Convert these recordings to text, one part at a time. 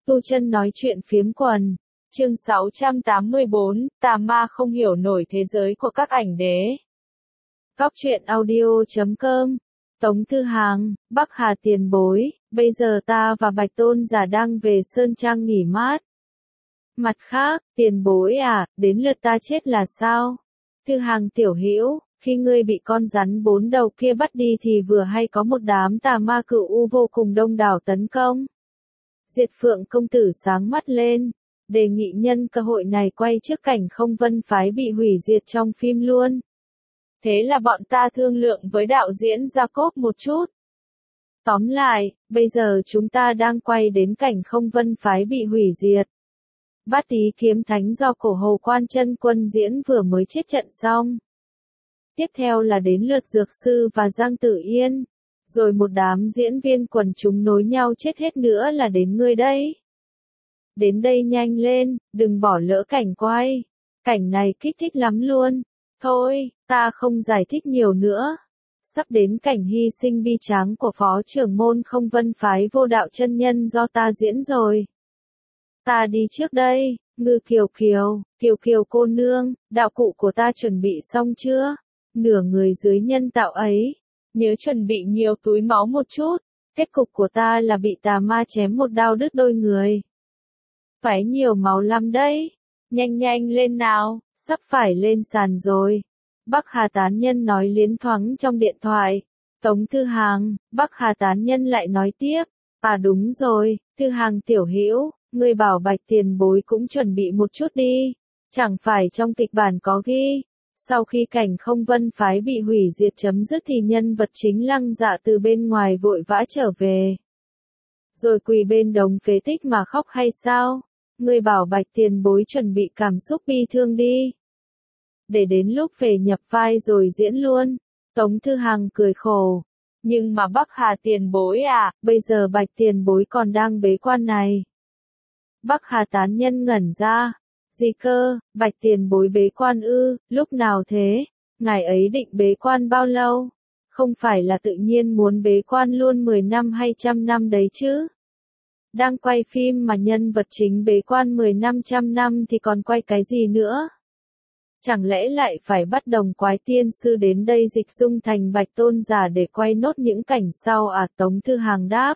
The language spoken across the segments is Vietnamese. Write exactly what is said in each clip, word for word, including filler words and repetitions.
Tu Chân nói chuyện phiếm quần. Chương sáu trăm tám mươi bốn, tà ma không hiểu nổi thế giới của các ảnh đế. Góc truyện audio chấm com. Tống Thư Hàng, Bắc Hà tiền bối, bây giờ ta và Bạch Tôn giả đang về Sơn Trang nghỉ mát. Mặt khác, tiền bối à, đến lượt ta chết là sao? Thư Hàng tiểu hữu, khi ngươi bị con rắn bốn đầu kia bắt đi thì vừa hay có một đám tà ma cửu u vô cùng đông đảo tấn công. Diệt Phượng công tử sáng mắt lên, đề nghị nhân cơ hội này quay trước cảnh Không Vân phái bị hủy diệt trong phim luôn. Thế là bọn ta thương lượng với đạo diễn Jacob một chút. Tóm lại, bây giờ chúng ta đang quay đến cảnh Không Vân phái bị hủy diệt. Bát Tý kiếm thánh do Cổ Hồ Quan Chân Quân diễn vừa mới chết trận xong. Tiếp theo là đến lượt Dược Sư và Giang Tử Yên. Rồi một đám diễn viên quần chúng nối nhau chết hết nữa là đến ngươi đây. Đến đây nhanh lên, đừng bỏ lỡ cảnh quay. Cảnh này kích thích lắm luôn. Thôi, ta không giải thích nhiều nữa. Sắp đến cảnh hy sinh bi tráng của phó trưởng môn Không Vân phái Vô Đạo chân nhân do ta diễn rồi. Ta đi trước đây, Ngư Kiều Kiều, Kiều Kiều cô nương, đạo cụ của ta chuẩn bị xong chưa? Nửa người dưới nhân tạo ấy. Nhớ chuẩn bị nhiều túi máu một chút, kết cục của ta là bị tà ma chém một đao đứt đôi người. Phải nhiều máu lắm đấy, nhanh nhanh lên nào, sắp phải lên sàn rồi. Bắc Hà tán nhân nói liến thoáng trong điện thoại. Tống Thư Hàng, Bắc Hà tán nhân lại nói tiếp, à đúng rồi, Thư Hàng tiểu hữu, ngươi bảo Bạch tiền bối cũng chuẩn bị một chút đi, chẳng phải trong kịch bản có ghi. Sau khi cảnh Không Vân phái bị hủy diệt chấm dứt thì nhân vật chính Lăng Dạ từ bên ngoài vội vã trở về. Rồi quỳ bên đống phế tích mà khóc hay sao? Ngươi bảo Bạch tiền bối chuẩn bị cảm xúc bi thương đi. Để đến lúc về nhập vai rồi diễn luôn. Tống Thư Hàng cười khổ. Nhưng mà Bắc Hà tiền bối à, bây giờ Bạch tiền bối còn đang bế quan này. Bắc Hà tán nhân ngẩn ra. Gì cơ, Bạch tiền bối bế quan ư, lúc nào thế? Ngài ấy định bế quan bao lâu? Không phải là tự nhiên muốn bế quan luôn mười năm hay trăm năm đấy chứ? Đang quay phim mà nhân vật chính bế quan mười năm trăm năm thì còn quay cái gì nữa? Chẳng lẽ lại phải bắt Đồng Quái Tiên Sư đến đây dịch dung thành Bạch Tôn giả để quay nốt những cảnh sau à? Tống Thư Hàng đáp.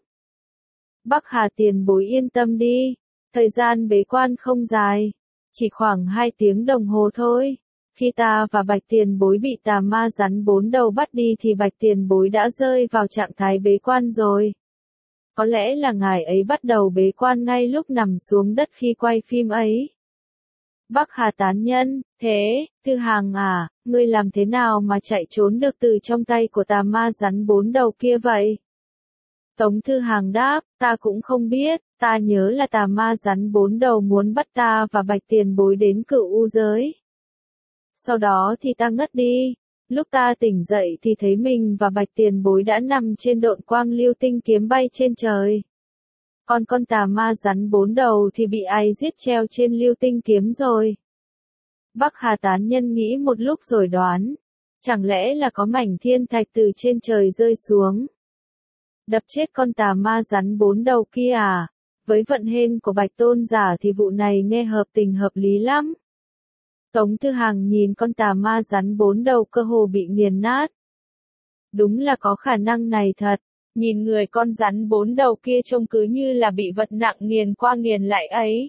Bắc Hà tiền bối yên tâm đi, thời gian bế quan không dài. Chỉ khoảng hai tiếng đồng hồ thôi. Khi ta và Bạch tiền bối bị tà ma rắn bốn đầu bắt đi thì Bạch tiền bối đã rơi vào trạng thái bế quan rồi. Có lẽ là ngài ấy bắt đầu bế quan ngay lúc nằm xuống đất khi quay phim ấy. Bắc Hà tán nhân, thế, Thư Hàng à, ngươi làm thế nào mà chạy trốn được từ trong tay của tà ma rắn bốn đầu kia vậy? Tống Thư Hàng đáp, ta cũng không biết, ta nhớ là tà ma rắn bốn đầu muốn bắt ta và Bạch tiền bối đến Cửu U giới. Sau đó thì ta ngất đi, lúc ta tỉnh dậy thì thấy mình và Bạch tiền bối đã nằm trên độn quang lưu tinh kiếm bay trên trời. Còn con tà ma rắn bốn đầu thì bị ai giết treo trên lưu tinh kiếm rồi. Bắc Hà tán nhân nghĩ một lúc rồi đoán, chẳng lẽ là có mảnh thiên thạch từ trên trời rơi xuống? Đập chết con tà ma rắn bốn đầu kia à? Với vận hên của Bạch Tôn giả thì vụ này nghe hợp tình hợp lý lắm. Tống Thư Hàng nhìn con tà ma rắn bốn đầu cơ hồ bị nghiền nát. Đúng là có khả năng này thật. Nhìn người con rắn bốn đầu kia trông cứ như là bị vật nặng nghiền qua nghiền lại ấy.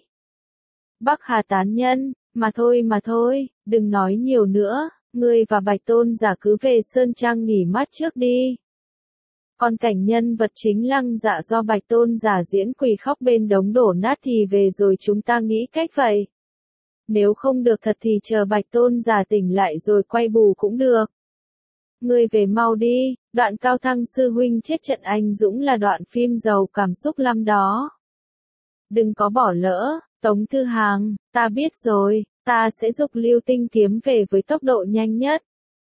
Bắc Hà tán nhân, mà thôi mà thôi, đừng nói nhiều nữa, ngươi và Bạch Tôn giả cứ về Sơn Trang nghỉ mát trước đi. Còn cảnh nhân vật chính Lăng Dạ do Bạch Tôn giả diễn quỳ khóc bên đống đổ nát thì về rồi chúng ta nghĩ cách vậy. Nếu không được thật thì chờ Bạch Tôn giả tỉnh lại rồi quay bù cũng được. Ngươi về mau đi, đoạn Cao Thăng sư huynh chết trận anh dũng là đoạn phim giàu cảm xúc lắm đó. Đừng có bỏ lỡ, Tống Thư Hàng, ta biết rồi, ta sẽ giục lưu tinh kiếm về với tốc độ nhanh nhất.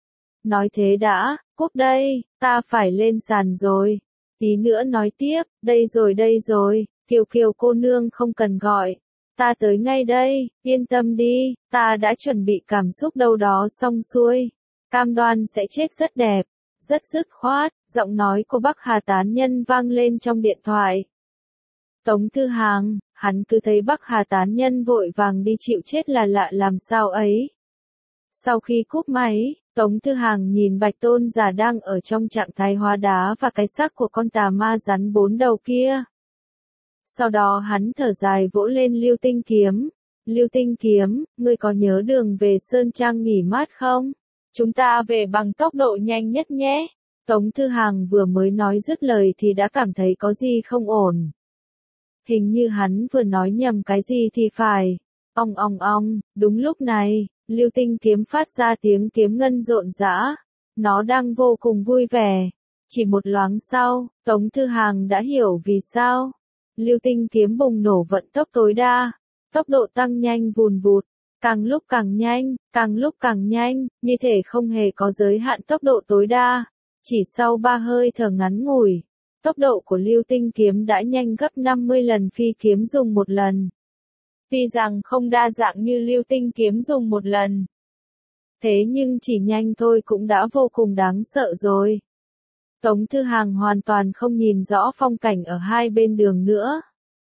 Nói thế đã, cúp đây, ta phải lên sàn rồi. Tí nữa nói tiếp, đây rồi đây rồi, Kiều Kiều cô nương không cần gọi. Ta tới ngay đây, yên tâm đi, ta đã chuẩn bị cảm xúc đâu đó xong xuôi. Cam đoan sẽ chết rất đẹp, rất dứt khoát, giọng nói của Bắc Hà tán nhân vang lên trong điện thoại. Tống Thư Hàng, Hắn cứ thấy Bắc Hà tán nhân vội vàng đi chịu chết là lạ làm sao ấy. Sau khi cúp máy, Tống Thư Hàng nhìn Bạch Tôn Giả đang ở trong trạng thái hóa đá và cái xác của con tà ma rắn bốn đầu kia. Sau đó hắn thở dài vỗ lên Lưu Tinh Kiếm. Lưu Tinh Kiếm, ngươi có nhớ đường về Sơn Trang nghỉ mát không? Chúng ta về bằng tốc độ nhanh nhất nhé. Tống Thư Hàng vừa mới nói dứt lời thì đã cảm thấy có gì không ổn. Hình như hắn vừa nói nhầm cái gì thì phải. Ong ong ong, đúng lúc này, Lưu Tinh Kiếm phát ra tiếng kiếm ngân rộn rã. Nó đang vô cùng vui vẻ. Chỉ một loáng sau, Tống Thư Hàng đã hiểu vì sao. Lưu Tinh Kiếm bùng nổ vận tốc tối đa. Tốc độ tăng nhanh vùn vụt. Càng lúc càng nhanh, càng lúc càng nhanh, như thể không hề có giới hạn tốc độ tối đa. Chỉ sau ba hơi thở ngắn ngủi, tốc độ của Lưu Tinh Kiếm đã nhanh gấp năm mươi lần phi kiếm dùng một lần. Tuy rằng không đa dạng như Lưu Tinh Kiếm dùng một lần. Thế nhưng chỉ nhanh thôi cũng đã vô cùng đáng sợ rồi. Tống Thư Hàng hoàn toàn không nhìn rõ phong cảnh ở hai bên đường nữa.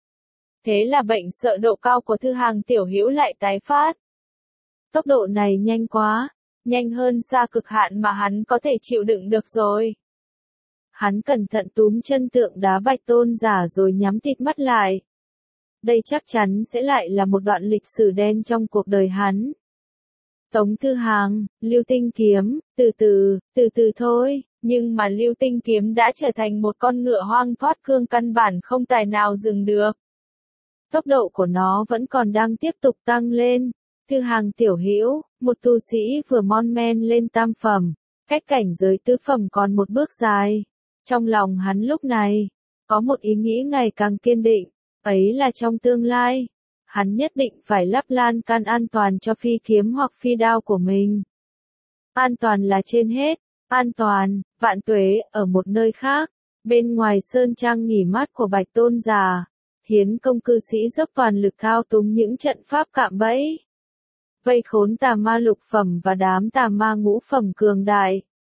Thế là bệnh sợ độ cao của Thư Hàng tiểu hữu lại tái phát. Tốc độ này nhanh quá, nhanh hơn xa cực hạn mà hắn có thể chịu đựng được rồi. Hắn cẩn thận túm chân tượng đá Bạch Tôn Giả rồi nhắm tịt mắt lại. Đây chắc chắn sẽ lại là một đoạn lịch sử đen trong cuộc đời hắn. Tống Thư Hàng, Lưu Tinh Kiếm, từ từ, từ từ thôi, nhưng mà Lưu Tinh Kiếm đã trở thành một con ngựa hoang thoát cương căn bản không tài nào dừng được. Tốc độ của nó vẫn còn đang tiếp tục tăng lên. Thư Hàng tiểu hữu, một tu sĩ vừa mon men lên tam phẩm, cách cảnh giới tứ phẩm còn một bước dài. Trong lòng hắn lúc này, có một ý nghĩ ngày càng kiên định, ấy là trong tương lai, hắn nhất định phải lắp lan can an toàn cho phi kiếm hoặc phi đao của mình. An toàn là trên hết, an toàn, vạn tuế, ở một nơi khác, bên ngoài sơn trang nghỉ mát của Bạch Tôn Giả, Hiến Công cư sĩ dốc toàn lực thao túng những trận pháp cạm bẫy. Vây khốn tà ma lục phẩm và đám tà ma ngũ phẩm cường đại.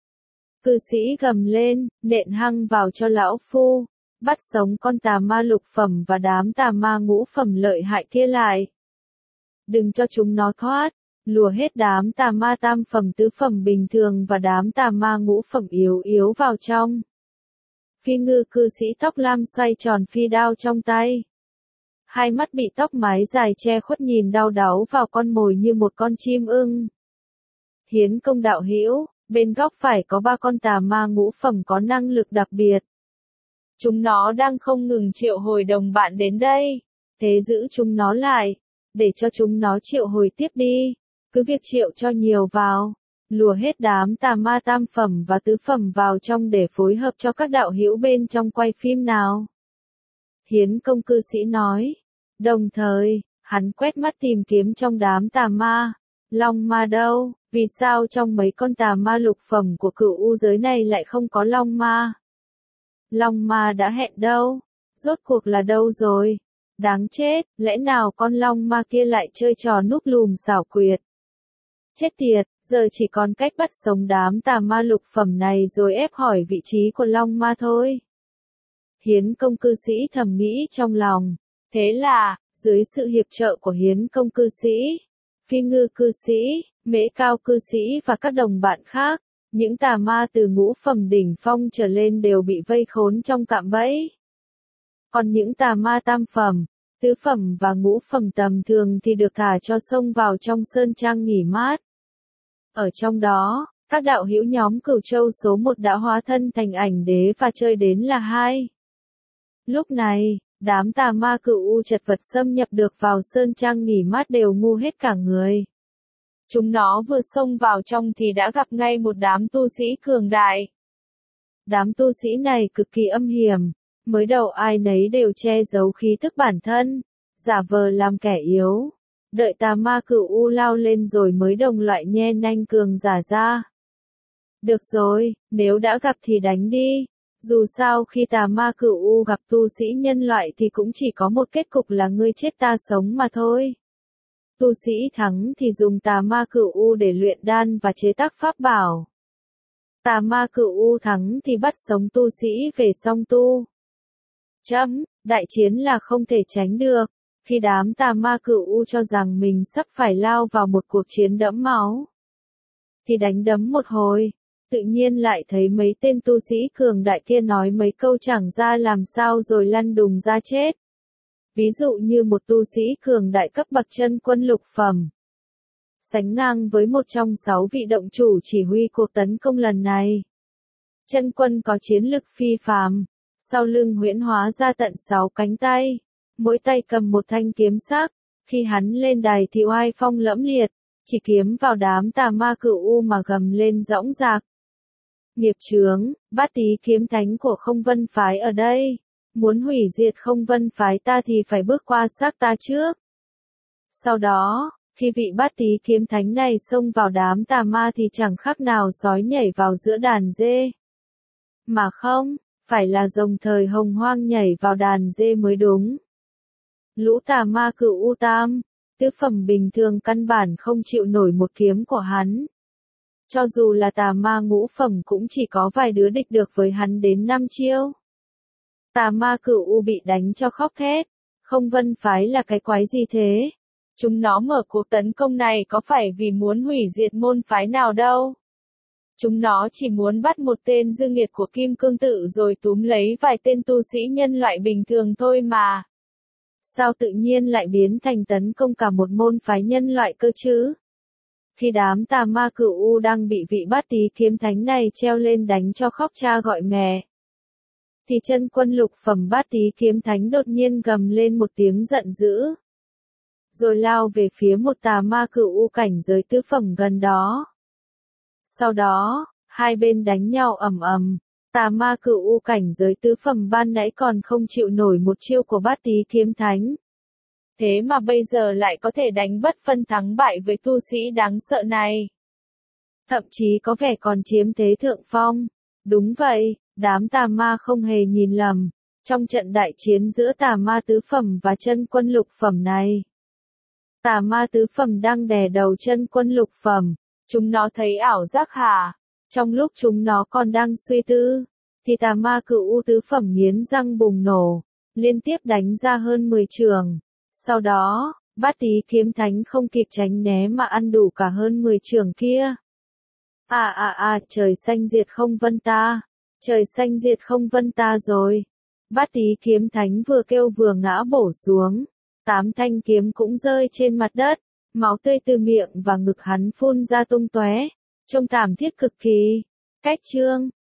Cư sĩ gầm lên, nện hăng vào cho lão phu, bắt sống con tà ma lục phẩm và đám tà ma ngũ phẩm lợi hại kia lại. Đừng cho chúng nó thoát, lùa hết đám tà ma tam phẩm tứ phẩm bình thường và đám tà ma ngũ phẩm yếu yếu vào trong. Phi ngư cư sĩ tóc lam xoay tròn phi đao trong tay. Hai mắt bị tóc mái dài che khuất nhìn đau đáu vào con mồi như một con chim ưng. Hiến Công đạo hữu, bên góc phải có ba con tà ma ngũ phẩm có năng lực đặc biệt. Chúng nó đang không ngừng triệu hồi đồng bạn đến đây. Thế giữ chúng nó lại, để cho chúng nó triệu hồi tiếp đi. Cứ việc triệu cho nhiều vào. Lùa hết đám tà ma tam phẩm và tứ phẩm vào trong để phối hợp cho các đạo hữu bên trong quay phim nào. Hiến Công cư sĩ nói. Đồng thời, hắn quét mắt tìm kiếm trong đám tà ma. Long ma đâu? Vì sao trong mấy con tà ma lục phẩm của cửu u giới này lại không có long ma? Long ma đã hẹn đâu? Rốt cuộc là đâu rồi? Đáng chết, lẽ nào con long ma kia lại chơi trò núp lùm xảo quyệt? Chết tiệt, giờ chỉ còn cách bắt sống đám tà ma lục phẩm này rồi ép hỏi vị trí của long ma thôi. Hiến Công cư sĩ thầm nghĩ trong lòng. Thế là, dưới sự hiệp trợ của Hiến Công cư sĩ, Phi ngư cư sĩ, Mễ Cao cư sĩ và các đồng bạn khác, những tà ma từ ngũ phẩm đỉnh phong trở lên đều bị vây khốn trong cạm bẫy. Còn những tà ma tam phẩm, tứ phẩm và ngũ phẩm tầm thường thì được thả cho xông vào trong sơn trang nghỉ mát. Ở trong đó, các đạo hữu nhóm Cửu Châu số một đã hóa thân thành ảnh đế và chơi đến là hai. Lúc này, đám tà ma cửu u chật vật xâm nhập được vào sơn trang nghỉ mát đều ngu hết cả người. Chúng nó vừa xông vào trong thì đã gặp ngay một đám tu sĩ cường đại. Đám tu sĩ này cực kỳ âm hiểm, mới đầu ai nấy đều che giấu khí tức bản thân, giả vờ làm kẻ yếu. Đợi tà ma cửu u lao lên rồi mới đồng loại nhe nanh cường giả ra. Được rồi, nếu đã gặp thì đánh đi. Dù sao khi tà ma cửu u gặp tu sĩ nhân loại thì cũng chỉ có một kết cục là ngươi chết ta sống mà thôi. Tu sĩ thắng thì dùng tà ma cửu u để luyện đan và chế tác pháp bảo. Tà ma cửu u thắng thì bắt sống tu sĩ về song tu. Chấm, đại chiến là không thể tránh được. Khi đám tà ma cửu u cho rằng mình sắp phải lao vào một cuộc chiến đẫm máu, thì đánh đấm một hồi, tự nhiên lại thấy mấy tên tu sĩ cường đại kia nói mấy câu chẳng ra làm sao rồi lăn đùng ra chết. Ví dụ như một tu sĩ cường đại cấp bậc chân quân lục phẩm, sánh ngang với một trong sáu vị động chủ chỉ huy cuộc tấn công lần này. Chân quân có chiến lực phi phàm, sau lưng huyễn hóa ra tận sáu cánh tay, mỗi tay cầm một thanh kiếm sắc, khi hắn lên đài thì oai phong lẫm liệt, chỉ kiếm vào đám tà ma cửu u mà gầm lên dõng dạc. Nghiệp chướng, Bát Tý kiếm thánh của Không Vân phái ở đây, muốn hủy diệt Không Vân phái ta thì phải bước qua xác ta trước. Sau đó, khi vị Bát Tý kiếm thánh này xông vào đám tà ma thì chẳng khác nào sói nhảy vào giữa đàn dê. Mà không, phải là rồng thời hồng hoang nhảy vào đàn dê mới đúng. Lũ tà ma cửu u tam, tứ phẩm bình thường căn bản không chịu nổi một kiếm của hắn. Cho dù là tà ma ngũ phẩm cũng chỉ có vài đứa địch được với hắn đến năm chiêu. Tà ma cửu u bị đánh cho khóc thét. Không Vân phái là cái quái gì thế? Chúng nó mở cuộc tấn công này có phải vì muốn hủy diệt môn phái nào đâu? Chúng nó chỉ muốn bắt một tên dư nghiệt của Kim Cương Tự rồi túm lấy vài tên tu sĩ nhân loại bình thường thôi mà. Sao tự nhiên lại biến thành tấn công cả một môn phái nhân loại cơ chứ? Khi đám tà ma cửu u đang bị vị Bát Tý kiếm thánh này treo lên đánh cho khóc cha gọi mẹ, thì chân quân lục phẩm Bát Tý kiếm thánh đột nhiên gầm lên một tiếng giận dữ, rồi lao về phía một tà ma cửu u cảnh giới tứ phẩm gần đó. Sau đó, hai bên đánh nhau ầm ầm, tà ma cửu u cảnh giới tứ phẩm ban nãy còn không chịu nổi một chiêu của Bát Tý kiếm thánh. Thế mà bây giờ lại có thể đánh bất phân thắng bại với tu sĩ đáng sợ này. Thậm chí có vẻ còn chiếm thế thượng phong. Đúng vậy, đám tà ma không hề nhìn lầm. Trong trận đại chiến giữa tà ma tứ phẩm và chân quân lục phẩm này, tà ma tứ phẩm đang đè đầu chân quân lục phẩm. Chúng nó thấy ảo giác hả? Trong lúc chúng nó còn đang suy tư, thì tà ma cửu u tứ phẩm nghiến răng bùng nổ, liên tiếp đánh ra hơn mười chưởng. Sau đó, Bát Tý kiếm thánh không kịp tránh né mà ăn đủ cả hơn mười chưởng kia. À à à, trời xanh diệt Không Vân ta, trời xanh diệt Không Vân ta rồi. Bát Tý kiếm thánh vừa kêu vừa ngã bổ xuống, tám thanh kiếm cũng rơi trên mặt đất, máu tươi từ miệng và ngực hắn phun ra tung tóe, trông thảm thiết cực kỳ. Cách chương